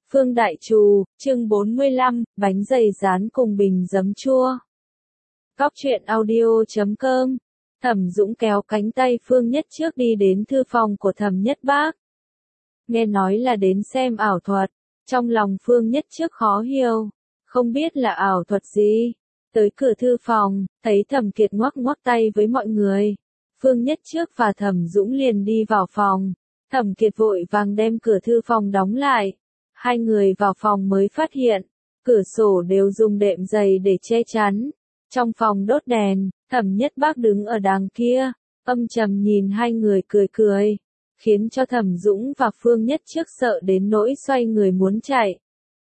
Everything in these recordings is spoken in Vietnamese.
Phương Đại Trù, chương 45, bánh dày rán cùng bình giấm chua. Cóc truyện audio.com. Thẩm Dũng kéo cánh tay Phương Nhất Trước đi đến thư phòng của Thẩm Nhất Bác. Nghe nói là đến xem ảo thuật, trong lòng Phương Nhất Trước khó hiểu, không biết là ảo thuật gì. Tới cửa thư phòng, thấy Thẩm Kiệt ngoắc ngoắc tay với mọi người. Phương Nhất Trước và Thẩm Dũng liền đi vào phòng. Thẩm Kiệt vội vàng đem cửa thư phòng đóng lại. Hai người vào phòng mới phát hiện, cửa sổ đều dùng đệm dày để che chắn. Trong phòng đốt đèn, Thẩm Nhất Bác đứng ở đằng kia, âm trầm nhìn hai người cười cười, khiến cho Thẩm Dũng và Phương Nhất Trước sợ đến nỗi xoay người muốn chạy.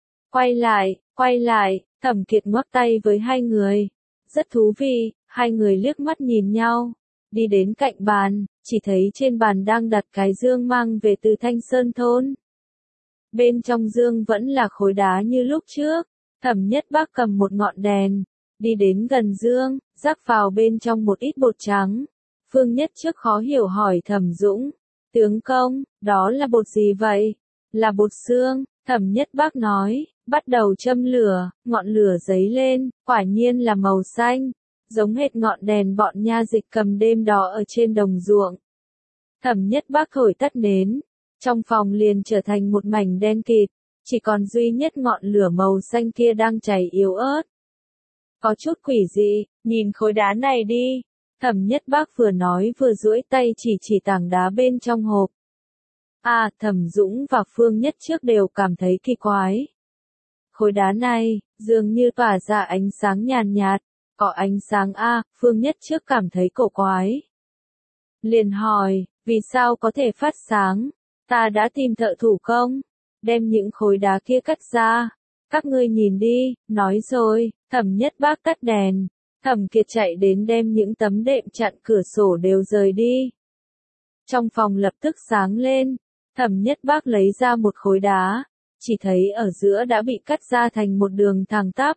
Quay lại, Thẩm Kiệt ngoắc tay với hai người. Rất thú vị, hai người liếc mắt nhìn nhau, đi đến cạnh bàn, chỉ thấy trên bàn đang đặt cái dương mang về từ Thanh Sơn thôn. Bên trong dương vẫn là khối đá như lúc trước. Thẩm Nhất Bác cầm một ngọn đèn, đi đến gần dương, rắc vào bên trong một ít bột trắng. Phương Nhất Trước khó hiểu hỏi Thẩm Dũng, tướng công, đó là bột gì vậy? Là bột xương. Thẩm Nhất Bác nói, bắt đầu châm lửa, ngọn lửa giấy lên, quả nhiên là màu xanh, giống hệt ngọn đèn bọn nha dịch cầm đêm đó ở trên đồng ruộng. Thẩm Nhất Bác thổi tắt nến. Trong phòng liền trở thành một mảnh đen kịt, chỉ còn duy nhất ngọn lửa màu xanh kia đang cháy yếu ớt. Có chút quỷ dị, nhìn khối đá này đi. Thẩm Nhất Bác vừa nói vừa duỗi tay chỉ tảng đá bên trong hộp. Thẩm Dũng và Phương Nhất Trước đều cảm thấy kỳ quái. Khối đá này, dường như tỏa ra ánh sáng nhàn nhạt, có ánh sáng Phương Nhất Trước cảm thấy cổ quái. Liền hỏi, vì sao có thể phát sáng? Ta đã tìm thợ thủ công, đem những khối đá kia cắt ra. Các ngươi nhìn đi, nói rồi, Thẩm Nhất Bác tắt đèn. Thẩm Kiệt chạy đến đem những tấm đệm chặn cửa sổ đều rời đi. Trong phòng lập tức sáng lên, Thẩm Nhất Bác lấy ra một khối đá, chỉ thấy ở giữa đã bị cắt ra thành một đường thẳng tắp.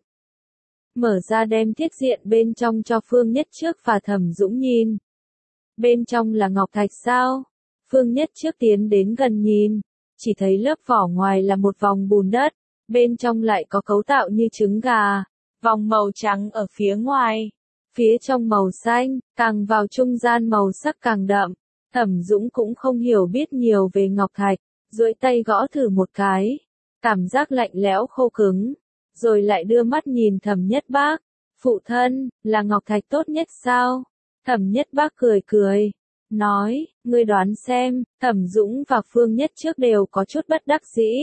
Mở ra đem thiết diện bên trong cho Phương Nhất Trước và Thẩm Dũng nhìn. Bên trong là ngọc thạch sao? Phương Nhất Trước tiến đến gần nhìn, chỉ thấy lớp vỏ ngoài là một vòng bùn đất, bên trong lại có cấu tạo như trứng gà, vòng màu trắng ở phía ngoài, phía trong màu xanh, càng vào trung gian màu sắc càng đậm. Thẩm Dũng cũng không hiểu biết nhiều về ngọc thạch, duỗi tay gõ thử một cái, cảm giác lạnh lẽo khô cứng, rồi lại đưa mắt nhìn Thẩm Nhất Bác, phụ thân, là ngọc thạch tốt nhất sao? Thẩm Nhất Bác cười cười, nói, ngươi đoán xem. Thẩm Dũng và Phương Nhất Trước đều có chút bất đắc dĩ.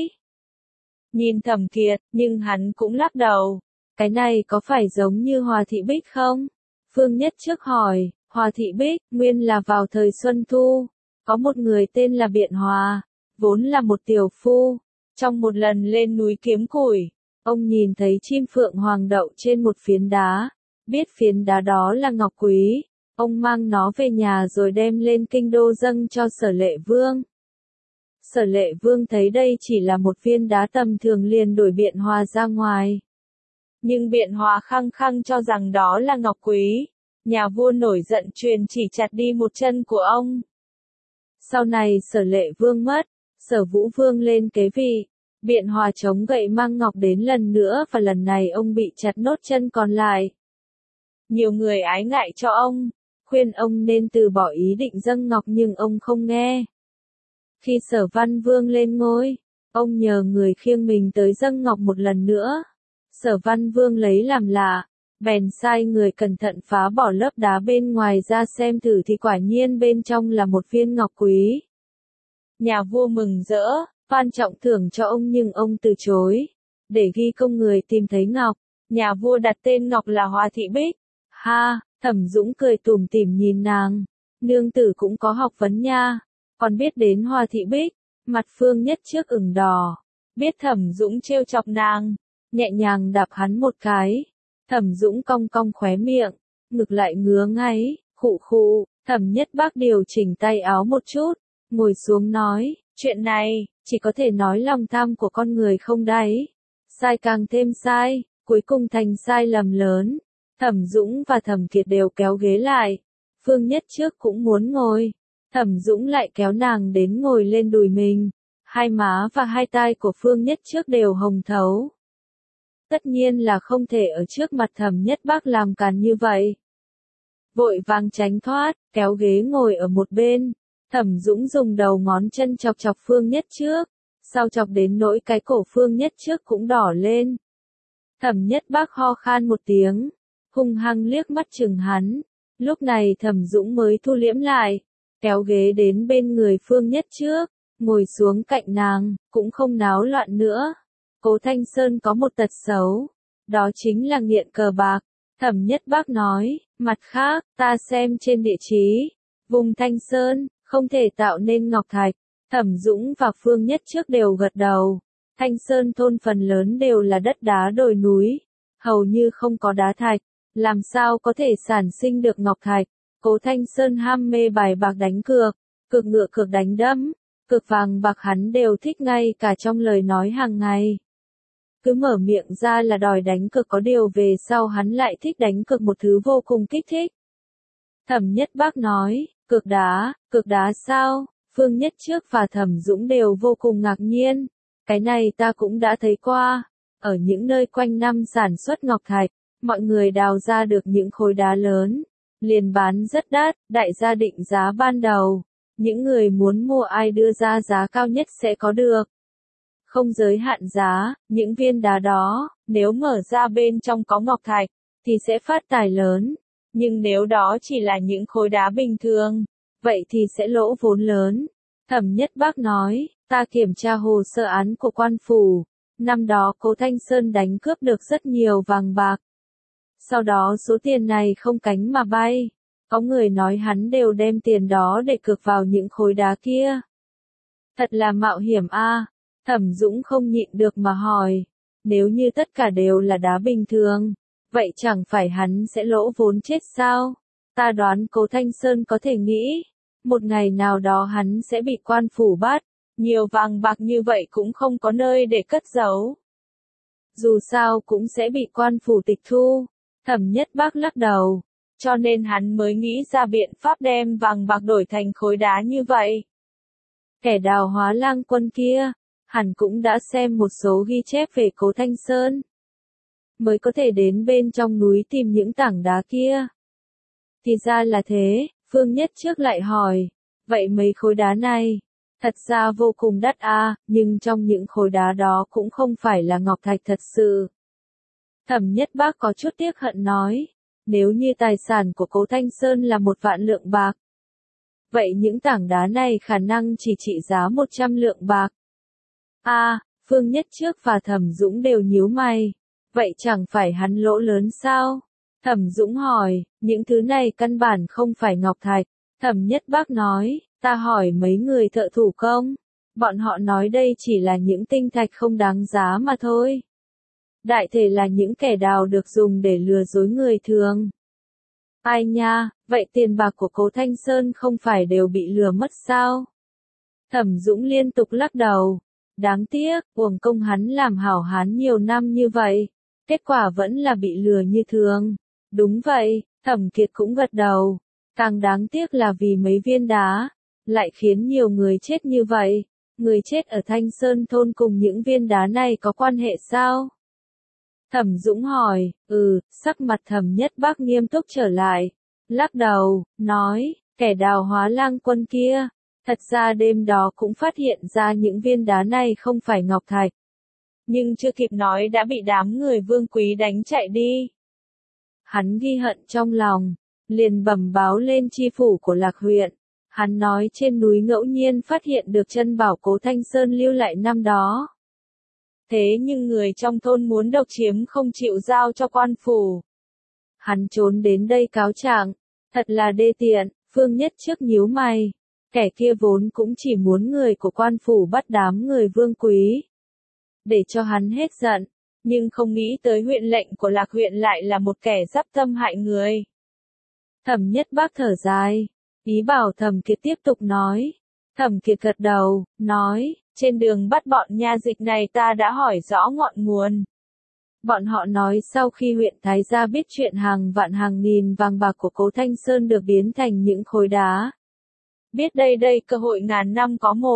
Nhìn Thẩm Kiệt, nhưng hắn cũng lắc đầu. Cái này có phải giống như Hòa Thị Bích không? Phương Nhất Trước hỏi, Hòa Thị Bích, nguyên là vào thời Xuân Thu. Có một người tên là Biện Hòa, vốn là một tiểu phu. Trong một lần lên núi kiếm củi, ông nhìn thấy chim phượng hoàng đậu trên một phiến đá. Biết phiến đá đó là ngọc quý. Ông mang nó về nhà rồi đem lên kinh đô dâng cho Sở Lệ Vương. Sở Lệ Vương thấy đây chỉ là một viên đá tầm thường liền đuổi Biện Hòa ra ngoài. Nhưng Biện Hòa khăng khăng cho rằng đó là ngọc quý. Nhà vua nổi giận truyền chỉ chặt đi một chân của ông. Sau này Sở Lệ Vương mất, Sở Vũ Vương lên kế vị. Biện Hòa chống gậy mang ngọc đến lần nữa và lần này ông bị chặt nốt chân còn lại. Nhiều người ái ngại cho ông, khuyên ông nên từ bỏ ý định dâng ngọc nhưng ông không nghe. Khi Sở Văn Vương lên ngôi, ông nhờ người khiêng mình tới dâng ngọc một lần nữa. Sở Văn Vương lấy làm lạ, bèn sai người cẩn thận phá bỏ lớp đá bên ngoài ra xem thử thì quả nhiên bên trong là một viên ngọc quý. Nhà vua mừng rỡ, ban trọng thưởng cho ông nhưng ông từ chối. Để ghi công người tìm thấy ngọc, nhà vua đặt tên ngọc là Hòa Thị Bích. Thẩm Dũng cười tủm tỉm nhìn nàng, nương tử cũng có học vấn nha, còn biết đến Hòa Thị Bích. Mặt Phương Nhất Trước ửng đỏ, biết Thẩm Dũng trêu chọc nàng, nhẹ nhàng đạp hắn một cái. Thẩm Dũng cong cong khóe miệng, ngực lại ngứa ngáy, khụ. Thẩm Nhất Bác điều chỉnh tay áo một chút, ngồi xuống nói, chuyện này, chỉ có thể nói lòng tham của con người không đáy. Sai càng thêm sai, cuối cùng thành sai lầm lớn. Thẩm Dũng và Thẩm Kiệt đều kéo ghế lại. Phương Nhất Trước cũng muốn ngồi. Thẩm Dũng lại kéo nàng đến ngồi lên đùi mình. Hai má và hai tai của Phương Nhất Trước đều hồng thấu. Tất nhiên là không thể ở trước mặt Thẩm Nhất Bác làm càn như vậy. Vội vàng tránh thoát, kéo ghế ngồi ở một bên. Thẩm Dũng dùng đầu ngón chân chọc chọc Phương Nhất Trước, sau chọc đến nỗi cái cổ Phương Nhất Trước cũng đỏ lên. Thẩm Nhất Bác ho khan một tiếng, hung hăng liếc mắt chừng hắn. Lúc này Thẩm Dũng mới thu liễm lại, kéo ghế đến bên người Phương Nhất Trước, ngồi xuống cạnh nàng, cũng không náo loạn nữa. Cố Thanh Sơn có một tật xấu, đó chính là nghiện cờ bạc. Thẩm Nhất Bác nói, mặt khác, ta xem trên địa chí, vùng Thanh Sơn, không thể tạo nên ngọc thạch. Thẩm Dũng và Phương Nhất Trước đều gật đầu. Thanh Sơn thôn phần lớn đều là đất đá đồi núi, hầu như không có đá thạch, làm sao có thể sản sinh được ngọc thạch. Cố Thanh Sơn ham mê bài bạc đánh cược, cược ngựa cược đánh đấm, cược vàng bạc hắn đều thích ngay cả trong lời nói hàng ngày. Cứ mở miệng ra là đòi đánh cược, có điều về sau hắn lại thích đánh cược một thứ vô cùng kích thích. Thẩm Nhất Bác nói, cược đá sao? Phương Nhất Trước và Thẩm Dũng đều vô cùng ngạc nhiên. Cái này ta cũng đã thấy qua. Ở những nơi quanh năm sản xuất ngọc thạch, mọi người đào ra được những khối đá lớn, liền bán rất đắt, đại gia định giá ban đầu. Những người muốn mua ai đưa ra giá cao nhất sẽ có được. Không giới hạn giá, những viên đá đó, nếu mở ra bên trong có ngọc thạch, thì sẽ phát tài lớn. Nhưng nếu đó chỉ là những khối đá bình thường, vậy thì sẽ lỗ vốn lớn. Thẩm Nhất Bác nói, ta kiểm tra hồ sơ án của quan phủ. Năm đó Cố Thanh Sơn đánh cướp được rất nhiều vàng bạc. Sau đó số tiền này không cánh mà bay. Có người nói hắn đều đem tiền đó để cược vào những khối đá kia. Thật là mạo hiểm a. Thẩm Dũng không nhịn được mà hỏi. Nếu như tất cả đều là đá bình thường, vậy chẳng phải hắn sẽ lỗ vốn chết sao? Ta đoán Cố Thanh Sơn có thể nghĩ, một ngày nào đó hắn sẽ bị quan phủ bắt. Nhiều vàng bạc như vậy cũng không có nơi để cất giấu. Dù sao cũng sẽ bị quan phủ tịch thu. Thẩm Nhất Bác lắc đầu. Cho nên hắn mới nghĩ ra biện pháp đem vàng bạc đổi thành khối đá như vậy. Kẻ đào Hóa Lang Quân kia, hẳn cũng đã xem một số ghi chép về Cố Thanh Sơn, mới có thể đến bên trong núi tìm những tảng đá kia. Thì ra là thế, Phương Nhất Trước lại hỏi, vậy mấy khối đá này, thật ra vô cùng đắt nhưng trong những khối đá đó cũng không phải là ngọc thạch thật sự. Thẩm Nhất Bác có chút tiếc hận nói, nếu như tài sản của Cố Thanh Sơn là 1 vạn lượng bạc, vậy những tảng đá này khả năng chỉ trị giá 100 lượng bạc. Phương Nhất Trước và Thẩm Dũng đều nhíu mày. Vậy chẳng phải hắn lỗ lớn sao? Thẩm Dũng hỏi, những thứ này căn bản không phải ngọc thạch. Thẩm Nhất Bác nói, ta hỏi mấy người thợ thủ công, bọn họ nói đây chỉ là những tinh thạch không đáng giá mà thôi. Đại thể là những kẻ đào được dùng để lừa dối người thường. Ai nha, vậy tiền bạc của Cố Thanh Sơn không phải đều bị lừa mất sao? Thẩm Dũng liên tục lắc đầu. Đáng tiếc, uổng công hắn làm hảo hán nhiều năm như vậy. Kết quả vẫn là bị lừa như thường. Đúng vậy, Thẩm Kiệt cũng gật đầu. Càng đáng tiếc là vì mấy viên đá, lại khiến nhiều người chết như vậy. Người chết ở Thanh Sơn thôn cùng những viên đá này có quan hệ sao? Thẩm Dũng hỏi, sắc mặt Thẩm Nhất Bác nghiêm túc trở lại. Lắc đầu, nói, kẻ đào Hóa Lang Quân kia, thật ra đêm đó cũng phát hiện ra những viên đá này không phải ngọc thạch. Nhưng chưa kịp nói đã bị đám người Vương Quý đánh chạy đi. Hắn ghi hận trong lòng, liền bẩm báo lên chi phủ của Lạc huyện. Hắn nói trên núi ngẫu nhiên phát hiện được chân bảo Cố Thanh Sơn lưu lại năm đó. Thế nhưng người trong thôn muốn độc chiếm không chịu giao cho quan phủ. Hắn trốn đến đây cáo trạng, thật là đê tiện. Phương Nhất Trước nhíu mày. Kẻ kia vốn cũng chỉ muốn người của quan phủ bắt đám người Vương Quý, để cho hắn hết giận, nhưng không nghĩ tới huyện lệnh của Lạc huyện lại là một kẻ giáp tâm hại người. Thẩm Nhất Bác thở dài, ý bảo Thẩm Kiệt tiếp tục nói. Thẩm Kiệt gật đầu, nói, trên đường bắt bọn nha dịch này ta đã hỏi rõ ngọn nguồn. Bọn họ nói sau khi huyện Thái Gia biết chuyện hàng vạn hàng nghìn vàng bạc của Cố Thanh Sơn được biến thành những khối đá. Biết đây cơ hội ngàn năm có một,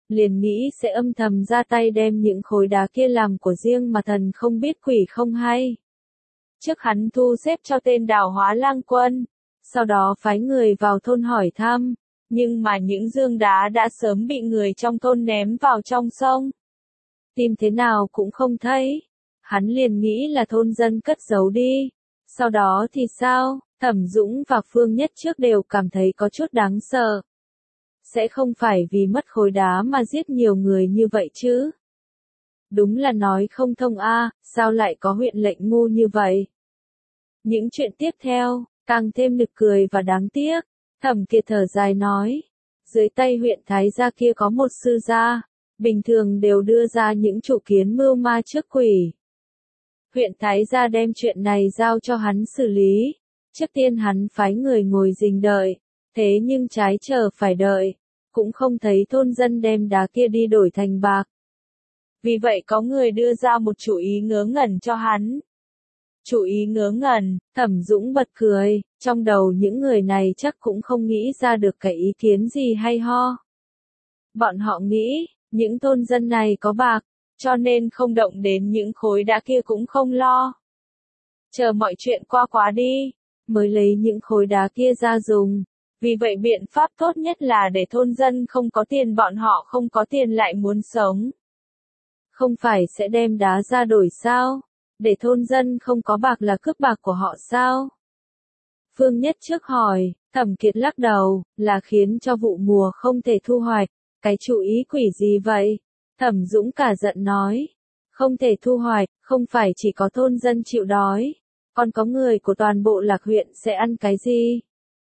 liền nghĩ sẽ âm thầm ra tay đem những khối đá kia làm của riêng mà thần không biết quỷ không hay. Trước hắn thu xếp cho tên Đào Hóa Lang Quân, sau đó phái người vào thôn hỏi thăm, nhưng mà những dương đá đã sớm bị người trong thôn ném vào trong sông. Tìm thế nào cũng không thấy. Hắn liền nghĩ là thôn dân cất giấu đi. Sau đó thì sao? Thẩm Dũng và Phương Nhất Trước đều cảm thấy có chút đáng sợ. Sẽ không phải vì mất khối đá mà giết nhiều người như vậy chứ? Đúng là nói không thông a, sao lại có huyện lệnh ngu như vậy? Những chuyện tiếp theo, càng thêm nực cười và đáng tiếc. Thẩm Kiệt thở dài nói, dưới tay huyện Thái gia kia có một sư gia, bình thường đều đưa ra những chủ kiến mưu ma trước quỷ. Huyện Thái gia đem chuyện này giao cho hắn xử lý. Trước tiên hắn phái người ngồi rình đợi, thế nhưng trái chờ phải đợi, cũng không thấy thôn dân đem đá kia đi đổi thành bạc. Vì vậy có người đưa ra một chủ ý ngớ ngẩn cho hắn. Chủ ý ngớ ngẩn, Thẩm Dũng bật cười, trong đầu những người này chắc cũng không nghĩ ra được cái ý kiến gì hay ho. Bọn họ nghĩ, những thôn dân này có bạc, cho nên không động đến những khối đá kia cũng không lo. Chờ mọi chuyện qua đi, mới lấy những khối đá kia ra dùng. Vì vậy biện pháp tốt nhất là để thôn dân không có tiền, bọn họ không có tiền lại muốn sống. Không phải sẽ đem đá ra đổi sao? Để thôn dân không có bạc là cướp bạc của họ sao? Phương Nhất Trước hỏi, Thẩm Kiệt lắc đầu, là khiến cho vụ mùa không thể thu hoạch. Cái chủ ý quỷ gì vậy? Thẩm Dũng cả giận nói, không thể thu hoạch, không phải chỉ có thôn dân chịu đói, còn có người của toàn bộ Lạc huyện sẽ ăn cái gì?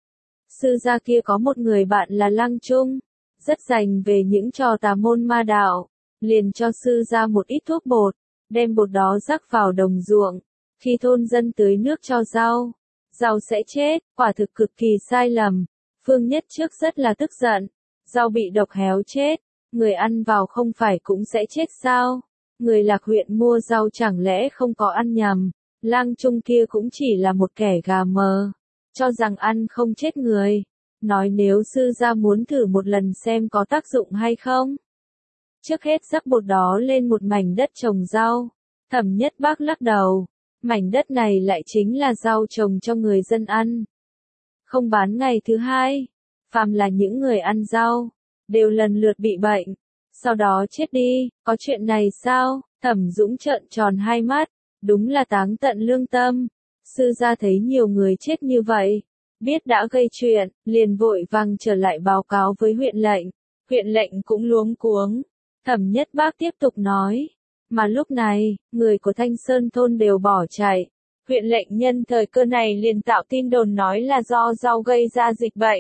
Sư gia kia có một người bạn là Lăng Trung, rất rành về những trò tà môn ma đạo, liền cho sư gia một ít thuốc bột, đem bột đó rắc vào đồng ruộng, khi thôn dân tưới nước cho rau, rau sẽ chết, quả thực cực kỳ sai lầm. Phương Nhất Trước rất là tức giận, rau bị độc héo chết, người ăn vào không phải cũng sẽ chết sao? Người Lạc huyện mua rau chẳng lẽ không có ăn nhầm? Lang Trung kia cũng chỉ là một kẻ gà mờ, cho rằng ăn không chết người, nói nếu sư gia muốn thử một lần xem có tác dụng hay không. Trước hết rắc bột đó lên một mảnh đất trồng rau. Thẩm Nhất Bác lắc đầu, mảnh đất này lại chính là rau trồng cho người dân ăn. Không bán ngày thứ hai, phàm là những người ăn rau, đều lần lượt bị bệnh, sau đó chết đi. Có chuyện này sao? Thẩm Dũng trợn tròn hai mắt, đúng là táng tận lương tâm. Sư gia thấy nhiều người chết như vậy, biết đã gây chuyện, liền vội vàng trở lại báo cáo với huyện lệnh. Huyện lệnh cũng luống cuống. Thẩm Nhất Bác tiếp tục nói, mà lúc này, người của Thanh Sơn thôn đều bỏ chạy. Huyện lệnh nhân thời cơ này liền tạo tin đồn nói là do rau gây ra dịch bệnh.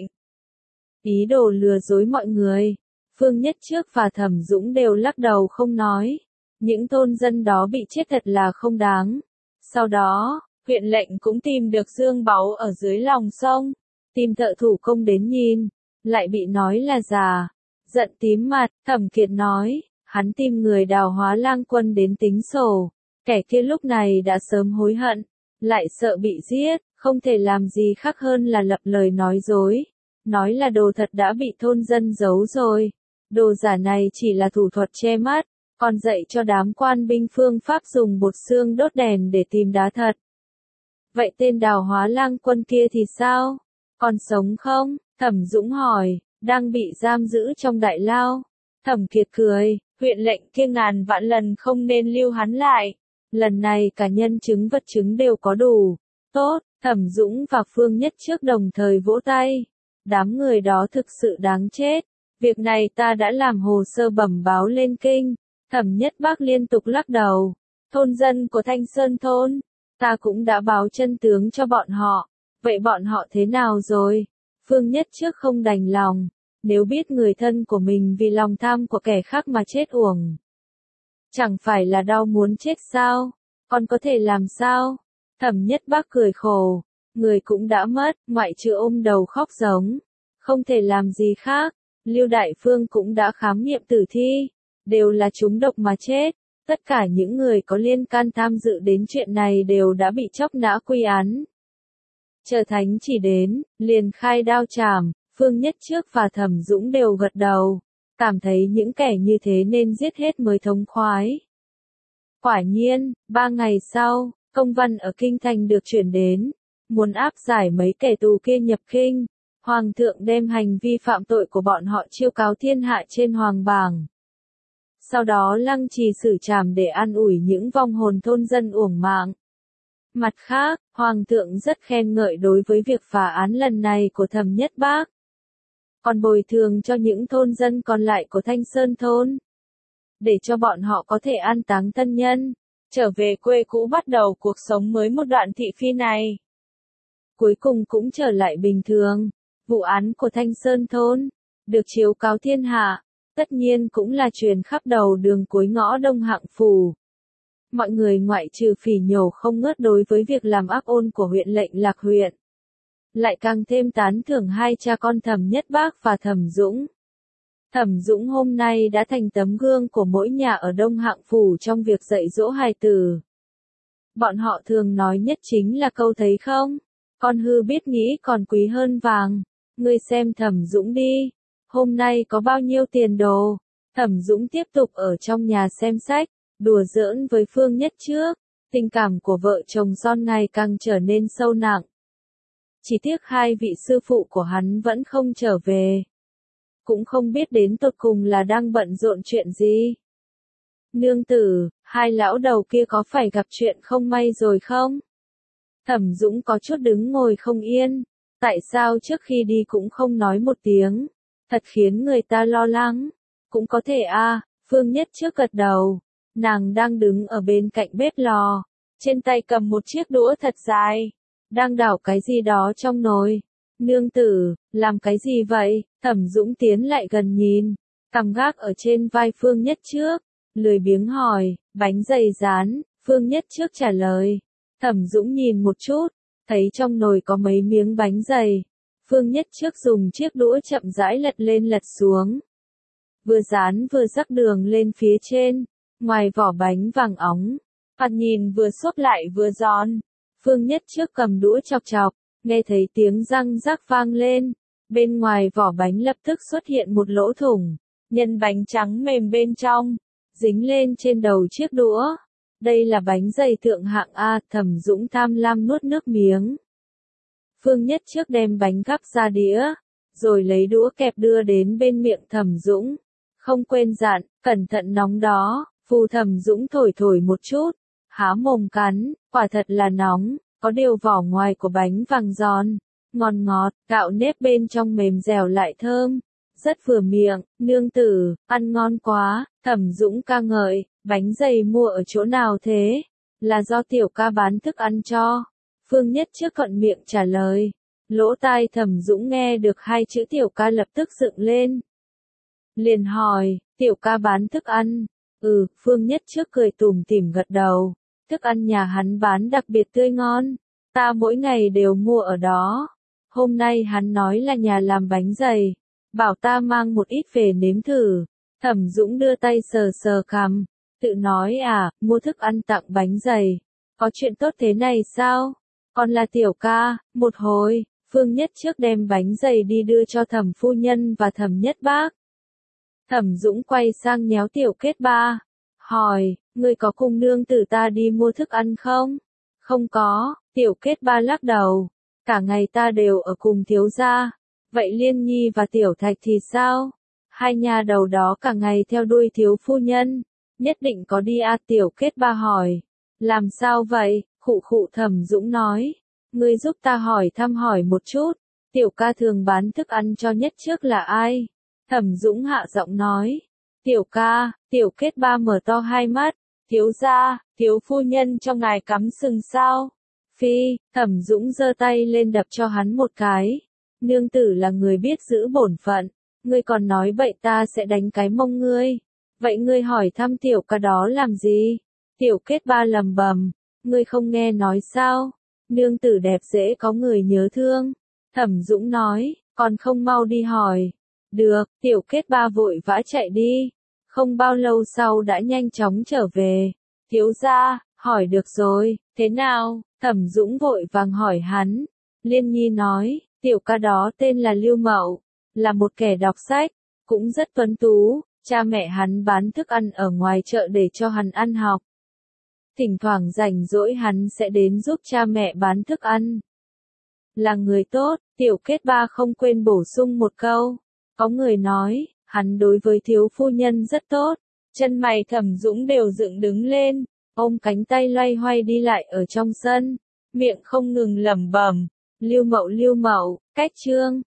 Ý đồ lừa dối mọi người. Phương Nhất Trước và Thẩm Dũng đều lắc đầu không nói. Những thôn dân đó bị chết thật là không đáng. Sau đó, huyện lệnh cũng tìm được dương báu ở dưới lòng sông. Tìm thợ thủ công đến nhìn, lại bị nói là giả. Giận tím mặt, Thẩm Kiệt nói, hắn tìm người Đào Hóa Lang Quân đến tính sổ. Kẻ kia lúc này đã sớm hối hận, lại sợ bị giết, không thể làm gì khác hơn là lập lời nói dối. Nói là đồ thật đã bị thôn dân giấu rồi. Đồ giả này chỉ là thủ thuật che mắt, còn dạy cho đám quan binh phương pháp dùng bột xương đốt đèn để tìm đá thật. Vậy tên Đào Hóa Lang Quân kia thì sao? Còn sống không? Thẩm Dũng hỏi, đang bị giam giữ trong đại lao. Thẩm Kiệt cười, huyện lệnh kia ngàn vạn lần không nên lưu hắn lại. Lần này cả nhân chứng vật chứng đều có đủ. Tốt, Thẩm Dũng và Phương Nhất Trước đồng thời vỗ tay. Đám người đó thực sự đáng chết. Việc này ta đã làm hồ sơ bẩm báo lên kinh. Thẩm Nhất Bác liên tục lắc đầu. Thôn dân của Thanh Sơn thôn, ta cũng đã báo chân tướng cho bọn họ. Vậy bọn họ thế nào rồi? Phương Nhất Trước không đành lòng. Nếu biết người thân của mình vì lòng tham của kẻ khác mà chết uổng, chẳng phải là đau muốn chết sao? Còn có thể làm sao? Thẩm Nhất Bác cười khổ. Người cũng đã mất, ngoại trừ ôm đầu khóc giống. Không thể làm gì khác. Lưu Đại Phương cũng đã khám nghiệm tử thi. Đều là trúng độc mà chết. Tất cả những người có liên can tham dự đến chuyện này đều đã bị chóc nã quy án. Chờ thánh chỉ đến, liền khai đao chảm. Phương Nhất Trước và Thẩm Dũng đều gật đầu. cảm thấy những kẻ như thế nên giết hết mới thống khoái. Quả nhiên, 3 ngày sau, công văn ở Kinh Thành được chuyển đến, muốn áp giải mấy kẻ tù kia nhập kinh. Hoàng thượng đem hành vi phạm tội của bọn họ chiêu cáo thiên hạ trên hoàng bảng. Sau đó lăng trì xử trảm để an ủi những vong hồn thôn dân uổng mạng. Mặt khác, Hoàng thượng rất khen ngợi đối với việc phá án lần này của Thẩm Nhất Bác. Còn bồi thường cho những thôn dân còn lại của Thanh Sơn thôn. Để cho bọn họ có thể an táng thân nhân, trở về quê cũ bắt đầu cuộc sống mới một đoạn thị phi này. Cuối cùng cũng trở lại bình thường. Vụ án của Thanh Sơn thôn được chiếu cáo thiên hạ, tất nhiên cũng là truyền khắp đầu đường cuối ngõ Đông Hạng phủ. Mọi người ngoại trừ phỉ nhổ không ngớt đối với việc làm ác ôn của huyện Lệnh Lạc huyện, lại càng thêm tán thưởng hai cha con Thẩm Nhất Bác và Thẩm Dũng. Thẩm Dũng hôm nay đã thành tấm gương của mỗi nhà ở Đông Hạng phủ trong việc dạy dỗ hài tử. Bọn họ thường nói nhất chính là câu thấy không? Con hư biết nghĩ còn quý hơn vàng. Ngươi xem Thẩm Dũng đi, hôm nay có bao nhiêu tiền đồ. Thẩm Dũng tiếp tục ở trong nhà xem sách, đùa giỡn với Phương Nhất trước. Tình cảm của vợ chồng son ngày càng trở nên sâu nặng. Chỉ tiếc hai vị sư phụ của hắn vẫn không trở về. Cũng không biết đến tột cùng là đang bận rộn chuyện gì. Nương tử, hai lão đầu kia có phải gặp chuyện không may rồi không? Thẩm Dũng có chút đứng ngồi không yên. Tại sao trước khi đi cũng không nói một tiếng? Thật khiến người ta lo lắng. Cũng có thể Phương Nhất trước gật đầu. Nàng đang đứng ở bên cạnh bếp lò. Trên tay cầm một chiếc đũa thật dài. Đang đảo cái gì đó trong nồi. Nương tử, làm cái gì vậy? Thẩm Dũng tiến lại gần nhìn. Cằm gác ở trên vai Phương Nhất trước. Lười biếng hỏi, bánh dày rán. Phương Nhất trước trả lời. Thẩm Dũng nhìn một chút. Thấy trong nồi có mấy miếng bánh dày. Phương Nhất trước dùng chiếc đũa chậm rãi lật lên lật xuống. Vừa rán vừa rắc đường lên phía trên. Ngoài vỏ bánh vàng óng. Thoạt nhìn vừa xốp lại vừa giòn. Phương Nhất trước cầm đũa chọc chọc. Nghe thấy tiếng răng rắc vang lên. Bên ngoài vỏ bánh lập tức xuất hiện một lỗ thủng. Nhân bánh trắng mềm bên trong. Dính lên trên đầu chiếc đũa. Đây là bánh dày thượng hạng A. Thẩm Dũng tham lam nuốt nước miếng. Phương Nhất trước đem bánh gắp ra đĩa. Rồi lấy đũa kẹp đưa đến bên miệng Thẩm Dũng. Không quên dặn, cẩn thận nóng đó. Phù Thẩm Dũng thổi thổi một chút. Há mồm cắn, quả thật là nóng. Có điều vỏ ngoài của bánh vàng giòn. Ngon ngọt, gạo nếp bên trong mềm dẻo lại thơm. Rất vừa miệng, nương tử, ăn ngon quá. Thẩm Dũng ca ngợi, bánh dày mua ở chỗ nào thế? Là do tiểu ca bán thức ăn cho. Phương Nhất trước cận miệng trả lời. Lỗ tai Thẩm Dũng nghe được hai chữ tiểu ca lập tức dựng lên. Liền hỏi, tiểu ca bán thức ăn? Phương Nhất trước cười tủm tỉm gật đầu. Thức ăn nhà hắn bán đặc biệt tươi ngon. Ta mỗi ngày đều mua ở đó. Hôm nay hắn nói là nhà làm bánh dày. Bảo ta mang một ít về nếm thử. Thẩm Dũng đưa tay sờ sờ cằm. Tự nói mua thức ăn tặng bánh dày. Có chuyện tốt thế này sao? Còn là tiểu ca, một hồi, Phương Nhất trước đem bánh dày đi đưa cho Thẩm phu nhân và Thẩm Nhất Bác. Thẩm Dũng quay sang nhéo tiểu kết ba. Hỏi, ngươi có cùng nương tử ta đi mua thức ăn không? Không có, tiểu kết ba lắc đầu. Cả ngày ta đều ở cùng thiếu gia. Vậy Liên Nhi và Tiểu Thạch thì sao? Hai nhà đầu đó cả ngày theo đuôi thiếu phu nhân. Nhất định có đi tiểu kết ba hỏi. Làm sao vậy? Khụ khụ Thẩm Dũng nói. Ngươi giúp ta hỏi thăm hỏi một chút. Tiểu ca thường bán thức ăn cho Nhất trước là ai? Thẩm Dũng hạ giọng nói. Tiểu ca, tiểu kết ba mở to hai mắt. Thiếu gia, thiếu phu nhân cho ngài cắm sừng sao? Phi, Thẩm Dũng giơ tay lên đập cho hắn một cái. Nương tử là người biết giữ bổn phận. Ngươi còn nói vậy ta sẽ đánh cái mông ngươi. Vậy ngươi hỏi thăm tiểu ca đó làm gì? Tiểu kết ba lầm bầm. Ngươi không nghe nói sao? Nương tử đẹp dễ có người nhớ thương. Thẩm Dũng nói, còn không mau đi hỏi. Được, tiểu kết ba vội vã chạy đi. Không bao lâu sau đã nhanh chóng trở về. Thiếu gia, hỏi được rồi, thế nào? Thẩm Dũng vội vàng hỏi hắn. Liên Nhi nói, tiểu ca đó tên là Lưu Mậu, là một kẻ đọc sách, cũng rất tuấn tú, cha mẹ hắn bán thức ăn ở ngoài chợ để cho hắn ăn học. Thỉnh thoảng rảnh rỗi hắn sẽ đến giúp cha mẹ bán thức ăn. Là người tốt, Tiểu Kết Ba không quên bổ sung một câu. Có người nói, hắn đối với thiếu phu nhân rất tốt. Chân mày Thẩm Dũng đều dựng đứng lên, ôm cánh tay loay hoay đi lại ở trong sân, miệng không ngừng lẩm bẩm, Lưu Mậu, cách Trương.